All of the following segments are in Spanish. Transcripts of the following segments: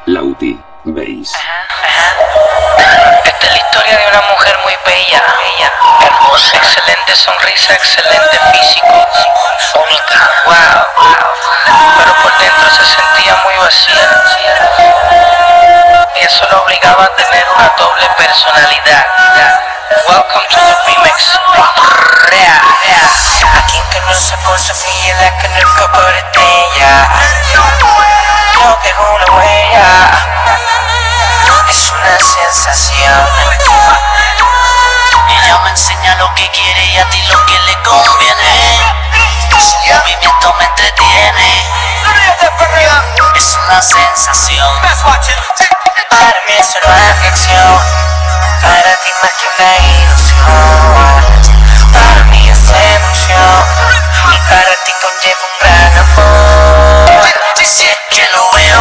Lauti, Bass. Esta es la historia de una mujer muy bella, hermosa, excelente sonrisa, excelente físico, única, wow. Pero por dentro se sentía muy vacía. Y eso la obligaba a tener una doble personalidad. Welcome to the remix. A quien conoce por Sofía, la conozco por ella. No dejo una huella, es una sensación. Ella me enseña lo que quiere y a ti lo que le conviene. Su movimiento me entretiene, es una sensación. Para mí es una adicción, para ti más que una ilusión. Para mí es seducción y para ti conlleva un gran amor. Si es que lo veo,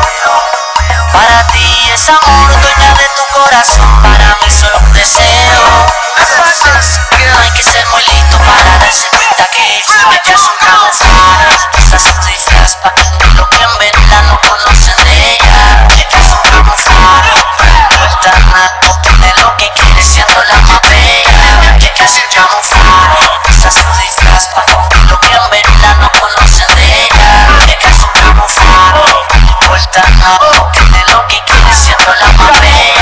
para ti es amor, dueña de tu corazón. Para mí solo un deseo. No hay que ser muy listo para darse cuenta que ella es un camuflaje. Usa su disfraz para que lo que en verdad no conocen de ella. Ella es un camuflaje, vuelta no tiene lo que quiere siendo la más bella. Ella es un camuflaje, usa su disfraz para que lo que en verdad no conocen de ella. Ella es un camuflaje, vuelta no tiene lo que quiere siendo la más bella.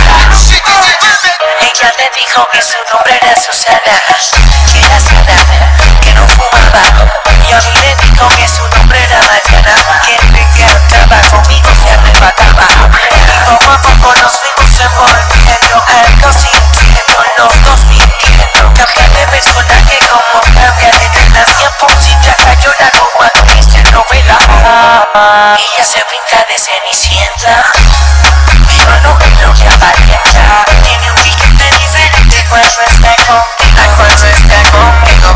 Ella te dijo que su nombre era Susana, que era sana, que no fumaba. Y a mí me dijo que su nombre era Mariana, que le encantaba, conmigo se arrebataba. Y poco a poco nos fuimos envolviendo, algo sintiendo, los dos fingiendo. Cambia de personaje como cambia de telas, 100% ya cayó la como actriz de novela. Ella se pinta de Cenicienta, yo no creo que aparenta. Tiene un piquete diferente cuando está conmigo,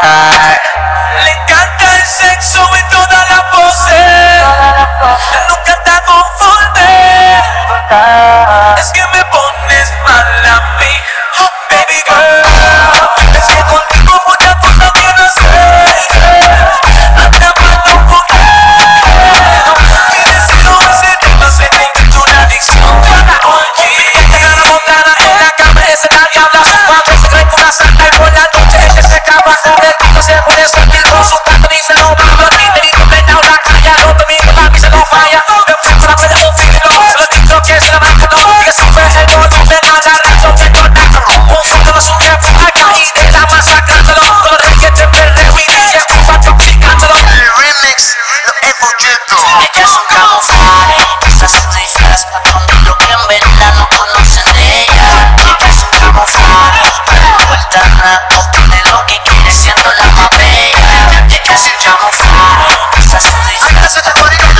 le encanta el sexo en todas las poses, nunca está conforme. Es que me pones mal a mí, oh baby girl. Es que contigo muchas cosas quiero hacer. Anda malo por quieres ir a ese tema, se te inventó una adicción. Oye, esta gana montana en la cabeza la diabla. A veces cree que una santa y por la noche ella se acaba. El pico se puede sentir con su canto y se lo va a permitir. Plena una calla, no te miro la se lo falla. Me puse la pelea con filo, se lo digo que se la marca no. Que si fue el no, no me da la razón, se conecta. Un fondo lo sube acá y te está masacrándolo. Con requete perreo y DJ Cuba toxicándolo. El remix, lo evoluto. Ella es un camuflaje, usa su disfraz para esconder lo que en verdad no conocen de ella. Ella es un camuflaje, vuelta no tiene lo que quiere siendo la más bella. Ella es un camuflaje, usa su disfraz para esconder